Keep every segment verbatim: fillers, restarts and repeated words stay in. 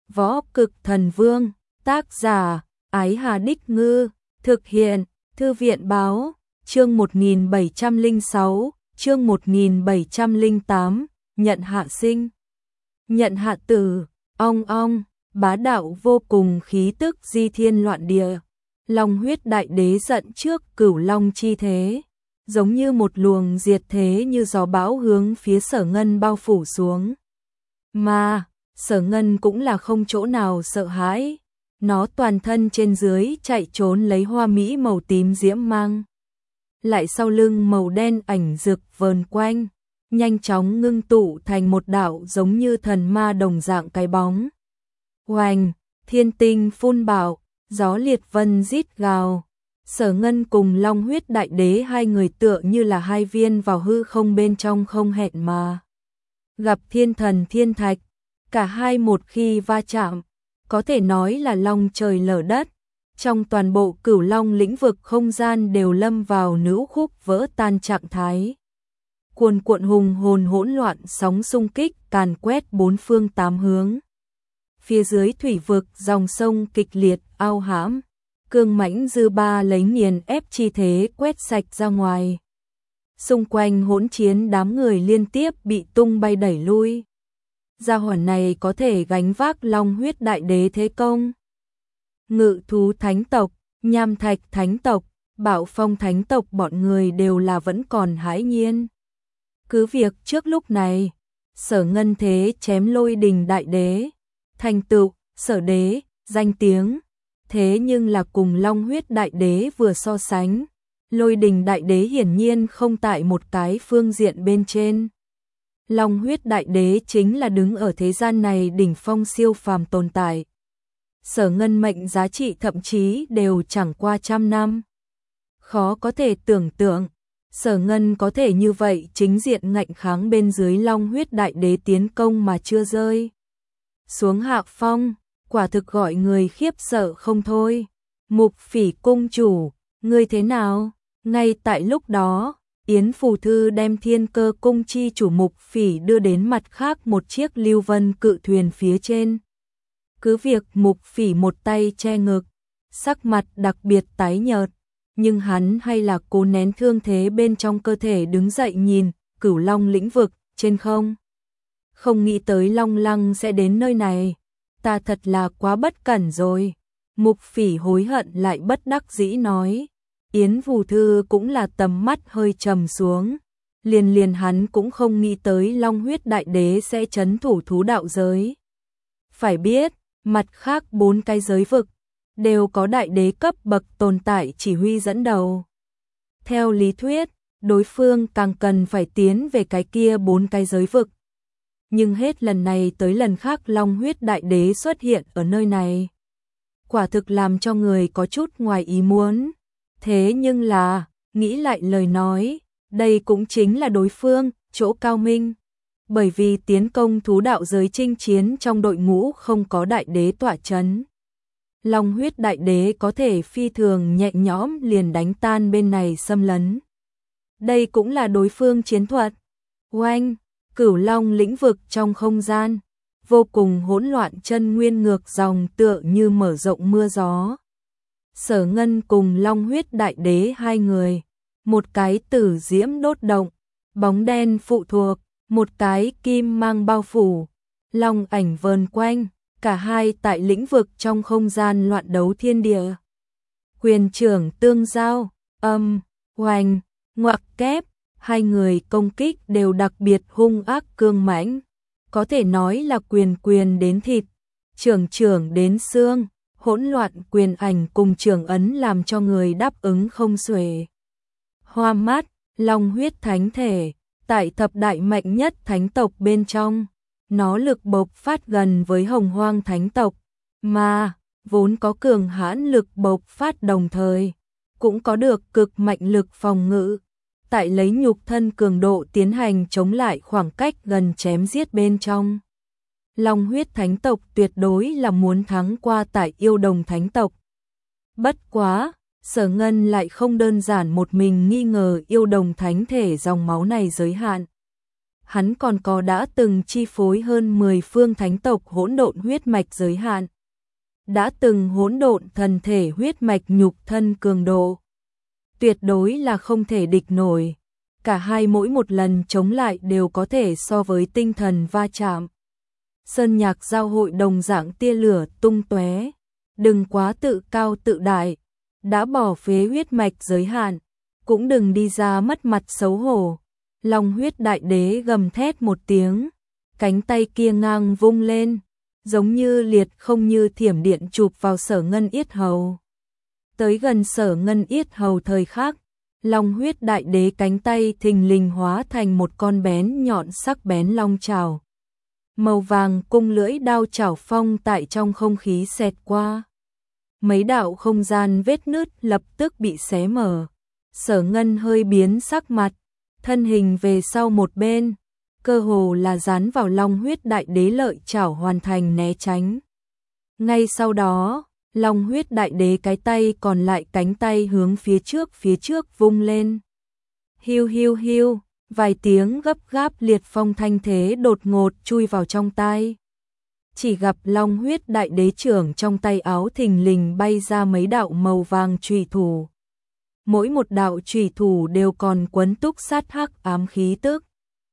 Võ Cực Thần Vương, tác giả, Ái Hà Đích Ngư, thực hiện, Thư viện Báo, chương một nghìn bảy trăm lẻ sáu, chương một nghìn bảy trăm lẻ tám, nhận hạ sinh. Nhận hạ tử, ong ong, bá đạo vô cùng khí tức di thiên loạn địa. Long huyết đại đế giận trước cửu long chi thế, giống như một luồng diệt thế như gió bão hướng phía Sở Ngân bao phủ xuống. Mà, Sở Ngân cũng là không chỗ nào sợ hãi, nó toàn thân trên dưới chạy trốn lấy hoa mỹ màu tím diễm mang. Lại sau lưng màu đen ảnh rực vờn quanh, nhanh chóng ngưng tụ thành một đạo giống như thần ma đồng dạng cái bóng. Oanh, thiên tinh phun bạo, gió liệt vân rít gào. Sở Ngân cùng Long huyết đại đế hai người tựa như là hai viên vào hư không bên trong không hẹn mà gặp thiên thần thiên thạch, cả hai một khi va chạm, có thể nói là long trời lở đất. Trong toàn bộ Cửu Long lĩnh vực không gian đều lâm vào nữ khúc vỡ tan trạng thái. Cuồn cuộn hùng hồn hỗn loạn sóng xung kích càn quét bốn phương tám hướng. Phía dưới thủy vực dòng sông kịch liệt ao hãm, cương mãnh dư ba lấy nghiền ép chi thế quét sạch ra ngoài. Xung quanh hỗn chiến đám người liên tiếp bị tung bay đẩy lui. Gia hỏa này có thể gánh vác Long huyết đại đế thế công. Ngự thú thánh tộc, nham thạch thánh tộc, bạo phong thánh tộc bọn người đều là vẫn còn hãi nhiên. Cứ việc trước lúc này, Sở Ngân thế chém lôi đình đại đế, thành tựu, sở đế, danh tiếng. Thế nhưng là cùng Long huyết đại đế vừa so sánh, lôi đình đại đế hiển nhiên không tại một cái phương diện bên trên. Long huyết đại đế chính là đứng ở thế gian này đỉnh phong siêu phàm tồn tại. Sở Ngân mệnh giá trị thậm chí đều chẳng qua trăm năm. Khó có thể tưởng tượng, Sở Ngân có thể như vậy chính diện ngạnh kháng bên dưới Long huyết đại đế tiến công mà chưa rơi xuống hạ phong, quả thực gọi người khiếp sợ không thôi. Mục Phỉ cung chủ, ngươi thế nào? Ngay tại lúc đó, Yến Phù Thư đem Thiên Cơ cung chi chủ Mục Phỉ đưa đến mặt khác một chiếc lưu vân cự thuyền phía trên. Cứ việc Mục Phỉ một tay che ngực, sắc mặt đặc biệt tái nhợt, nhưng hắn hay là cố nén thương thế bên trong cơ thể đứng dậy nhìn Cửu Long lĩnh vực trên không. Không nghĩ tới Long Lăng sẽ đến nơi này, ta thật là quá bất cẩn rồi. Mục Phỉ hối hận lại bất đắc dĩ nói. Yến Phù Thư cũng là tầm mắt hơi trầm xuống, liền liền hắn cũng không nghĩ tới Long huyết đại đế sẽ trấn thủ thú đạo giới. Phải biết, mặt khác bốn cái giới vực đều có đại đế cấp bậc tồn tại chỉ huy dẫn đầu. Theo lý thuyết, đối phương càng cần phải tiến về cái kia bốn cái giới vực. Nhưng hết lần này tới lần khác Long huyết đại đế xuất hiện ở nơi này, quả thực làm cho người có chút ngoài ý muốn. Thế nhưng là, nghĩ lại lời nói, đây cũng chính là đối phương, chỗ cao minh. Bởi vì tiến công thú đạo giới chinh chiến trong đội ngũ không có đại đế tọa chấn. Long huyết đại đế có thể phi thường nhẹ nhõm liền đánh tan bên này xâm lấn. Đây cũng là đối phương chiến thuật. Oanh, Cửu Long lĩnh vực trong không gian, vô cùng hỗn loạn chân nguyên ngược dòng tựa như mở rộng mưa gió. Sở Ngân cùng Long huyết đại đế hai người, một cái tử diễm đốt động, bóng đen phụ thuộc, một cái kim mang bao phủ, long ảnh vờn quanh, cả hai tại lĩnh vực trong không gian loạn đấu thiên địa. Quyền trưởng tương giao, âm, hoành, ngoặc kép, hai người công kích đều đặc biệt hung ác cương mãnh, có thể nói là quyền quyền đến thịt, trưởng trưởng đến xương. Hỗn loạn quyền ảnh cùng trường ấn làm cho người đáp ứng không xuể. Hoa mắt, Long huyết thánh thể, tại thập đại mạnh nhất thánh tộc bên trong, nó lực bộc phát gần với Hồng Hoang thánh tộc, mà vốn có cường hãn lực bộc phát đồng thời, cũng có được cực mạnh lực phòng ngự, tại lấy nhục thân cường độ tiến hành chống lại khoảng cách gần chém giết bên trong. Long huyết thánh tộc tuyệt đối là muốn thắng qua tại yêu đồng thánh tộc. Bất quá, Sở Ngân lại không đơn giản một mình nghi ngờ yêu đồng thánh thể dòng máu này giới hạn. hắn còn có đã từng chi phối hơn mười phương thánh tộc hỗn độn huyết mạch giới hạn. Đã từng hỗn độn thần thể huyết mạch nhục thân cường độ. Tuyệt đối là không thể địch nổi. Cả hai mỗi một lần chống lại đều có thể so với tinh thần va chạm. Sơn nhạc giao hội đồng dạng tia lửa tung tóe. Đừng quá tự cao tự đại. Đã bỏ phế huyết mạch giới hạn. Cũng đừng đi ra mất mặt xấu hổ. Long huyết đại đế gầm thét một tiếng. Cánh tay kia ngang vung lên. Giống như liệt không như thiểm điện chụp vào Sở Ngân yết hầu. Tới gần Sở Ngân yết hầu thời khắc, long huyết đại đế cánh tay thình lình hóa thành một con bén nhọn sắc bén long chảo. Màu vàng cung lưỡi đao chảo phong tại trong không khí xẹt qua. Mấy đạo không gian vết nứt lập tức bị xé mở. Sở Ngân hơi biến sắc mặt, thân hình về sau một bên, cơ hồ là dán vào long huyết đại đế lợi chảo hoàn thành né tránh. Ngay sau đó, long huyết đại đế cái tay còn lại cánh tay hướng phía trước phía trước vung lên. Hiu hiu hiu, vài tiếng gấp gáp liệt phong thanh thế đột ngột chui vào trong tai. Chỉ gặp long huyết đại đế trưởng trong tay áo thình lình bay ra mấy đạo màu vàng chùy thủ. Mỗi một đạo chùy thủ đều còn quấn túc sát hắc ám khí tức.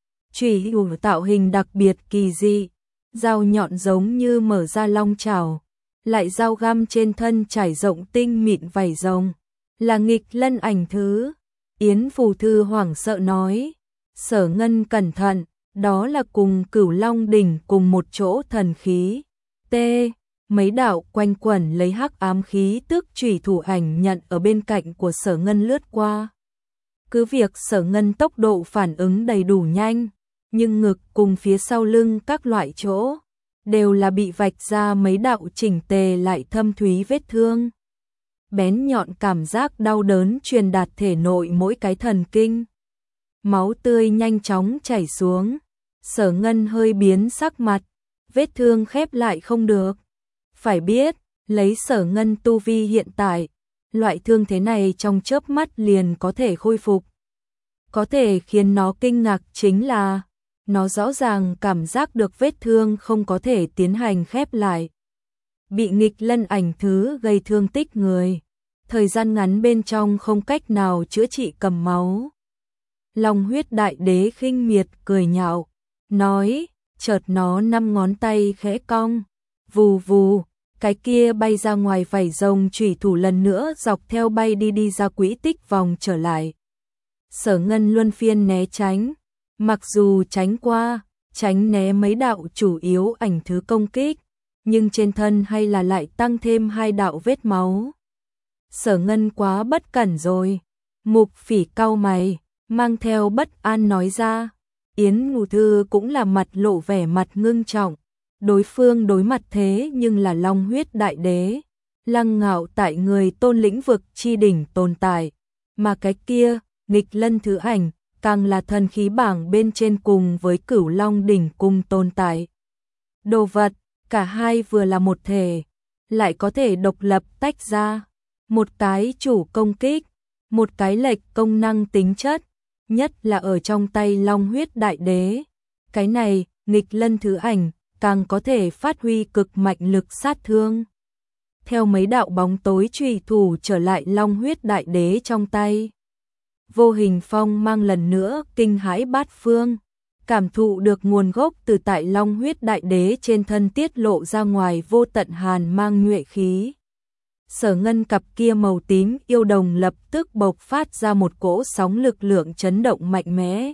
Chùy thủ tạo hình đặc biệt kỳ dị, dao nhọn giống như mở ra long chảo, lại dao găm trên thân trải rộng tinh mịn vảy rồng, là nghịch lân ảnh thứ. Yến Phù Thư hoảng sợ nói, Sở Ngân cẩn thận, đó là cùng Cửu Long đỉnh cùng một chỗ thần khí. T. Mấy đạo quanh quẩn lấy hắc ám khí tức chủy thủ ảnh nhận ở bên cạnh của Sở Ngân lướt qua. Cứ việc Sở Ngân tốc độ phản ứng đầy đủ nhanh, nhưng ngực cùng phía sau lưng các loại chỗ đều là bị vạch ra mấy đạo chỉnh tề lại thâm thúy vết thương. Bén nhọn cảm giác đau đớn truyền đạt thể nội mỗi cái thần kinh. Máu tươi nhanh chóng chảy xuống. Sở Ngân hơi biến sắc mặt, vết thương khép lại không được. Phải biết, lấy Sở Ngân tu vi hiện tại, loại thương thế này trong chớp mắt liền có thể khôi phục. Có thể khiến nó kinh ngạc chính là, nó rõ ràng cảm giác được vết thương không có thể tiến hành khép lại. Bị nghịch lân ảnh thứ gây thương tích người, thời gian ngắn bên trong không cách nào chữa trị cầm máu. Long huyết đại đế khinh miệt cười nhạo, nói, chợt nó năm ngón tay khẽ cong, vù vù, cái kia bay ra ngoài vảy rồng chủy thủ lần nữa dọc theo bay đi đi ra quỹ tích vòng trở lại. Sở Ngân luân phiên né tránh, mặc dù tránh qua, tránh né mấy đạo chủ yếu ảnh thứ công kích, nhưng trên thân hay là lại tăng thêm hai đạo vết máu. Sở Ngân quá bất cẩn rồi. Mục Phỉ cau mày, mang theo bất an nói ra. Yến Ngù Thư cũng là mặt lộ vẻ mặt ngưng trọng. Đối phương đối mặt thế nhưng là long huyết đại đế, lăng ngạo tại người tôn lĩnh vực chi đỉnh tồn tại, mà cái kia, nghịch lân thứ ảnh, càng là thần khí bảng bên trên cùng với Cửu Long đỉnh cùng tồn tại. Đồ vật, cả hai vừa là một thể, lại có thể độc lập tách ra, một cái chủ công kích, một cái lệch công năng tính chất, nhất là ở trong tay long huyết đại đế. Cái này, nghịch lân thứ ảnh, càng có thể phát huy cực mạnh lực sát thương. Theo mấy đạo bóng tối chùy thủ trở lại long huyết đại đế trong tay. Vô Hình Phong mang lần nữa kinh hãi bát phương, cảm thụ được nguồn gốc từ tại long huyết đại đế trên thân tiết lộ ra ngoài vô tận hàn mang nhuệ khí. Sở Ngân cặp kia màu tím yêu đồng lập tức bộc phát ra một cỗ sóng lực lượng chấn động mạnh mẽ.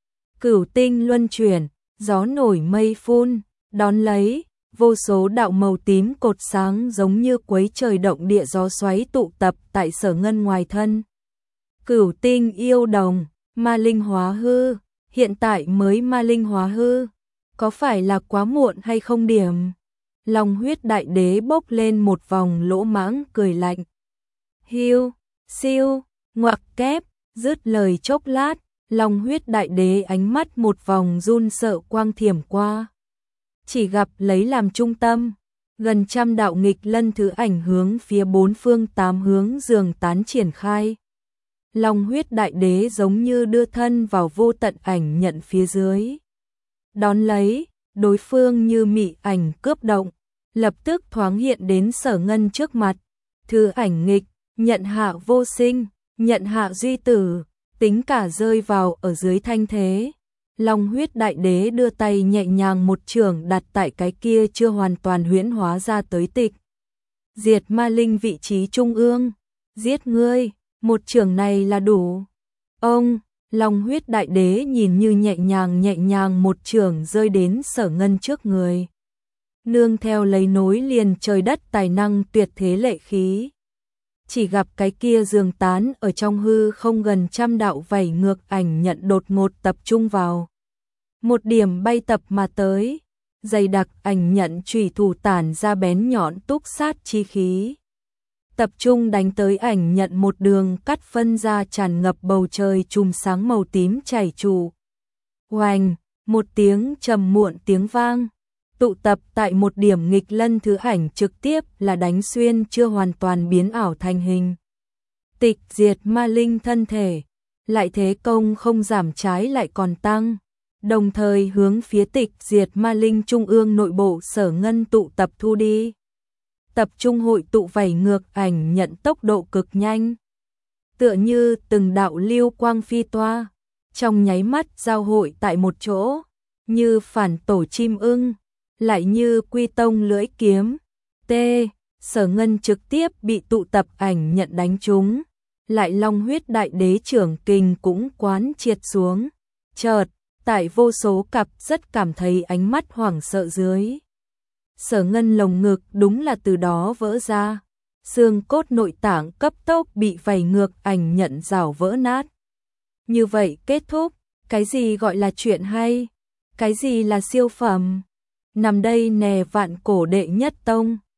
Cửu tinh luân chuyển, gió nổi mây phun, đón lấy, vô số đạo màu tím cột sáng giống như quấy trời động địa gió xoáy tụ tập tại Sở Ngân ngoài thân. Cửu tinh yêu đồng, ma linh hóa hư, hiện tại mới ma linh hóa hư, có phải là quá muộn hay không điểm? Long huyết đại đế bốc lên một vòng lỗ mãng cười lạnh. Hiu, siêu, ngoặc kép, dứt lời chốc lát, long huyết đại đế ánh mắt một vòng run sợ quang thiểm qua. Chỉ gặp lấy làm trung tâm, gần trăm đạo nghịch lân thứ ảnh hướng phía bốn phương tám hướng giường tán triển khai. Long huyết đại đế giống như đưa thân vào vô tận ảnh nhận phía dưới. Đón lấy, đối phương như mị ảnh cướp động, lập tức thoáng hiện đến Sở Ngân trước mặt. Thư ảnh nghịch, nhận hạ vô sinh, nhận hạ duy tử, tính cả rơi vào ở dưới thanh thế. Long huyết đại đế đưa tay nhẹ nhàng một chưởng đặt tại cái kia chưa hoàn toàn huyễn hóa ra tới tịch diệt ma linh vị trí trung ương. Giết ngươi, một chưởng này là đủ. Ông, Long huyết đại đế nhìn như nhẹ nhàng nhẹ nhàng một chưởng rơi đến Sở Ngân trước người. Nương theo lấy nối liền trời đất tài năng tuyệt thế lệ khí. Chỉ gặp cái kia giường tán ở trong hư không gần trăm đạo vảy ngược ảnh nhận đột ngột tập trung vào. Một điểm bay tập mà tới, dày đặc ảnh nhận chủy thủ tản ra bén nhọn túc sát chi khí. Tập trung đánh tới ảnh nhận một đường cắt phân ra tràn ngập bầu trời chùm sáng màu tím chảy trù. Oanh, một tiếng trầm muộn tiếng vang. Tụ tập tại một điểm nghịch lân thứ ảnh trực tiếp là đánh xuyên chưa hoàn toàn biến ảo thành hình. Tịch diệt ma linh thân thể, lại thế công không giảm trái lại còn tăng, đồng thời hướng phía tịch diệt ma linh trung ương nội bộ Sở Ngân tụ tập thu đi. Tập trung hội tụ vảy ngược ảnh nhận tốc độ cực nhanh. Tựa như từng đạo lưu quang phi toa, trong nháy mắt giao hội tại một chỗ, như phản tổ chim ưng. Lại như quy tông lưỡi kiếm. T. Sở Ngân trực tiếp bị tụ tập ảnh nhận đánh trúng. Lại long huyết đại đế trưởng kình cũng quán triệt xuống. Chợt, tại vô số cặp rất cảm thấy ánh mắt hoảng sợ dưới. Sở Ngân lồng ngực đúng là từ đó vỡ ra. Xương cốt nội tạng cấp tốc bị vảy ngược ảnh nhận rào vỡ nát. Như vậy kết thúc. Cái gì gọi là chuyện hay? Cái gì là siêu phẩm? Nằm đây nè vạn cổ đệ nhất tông.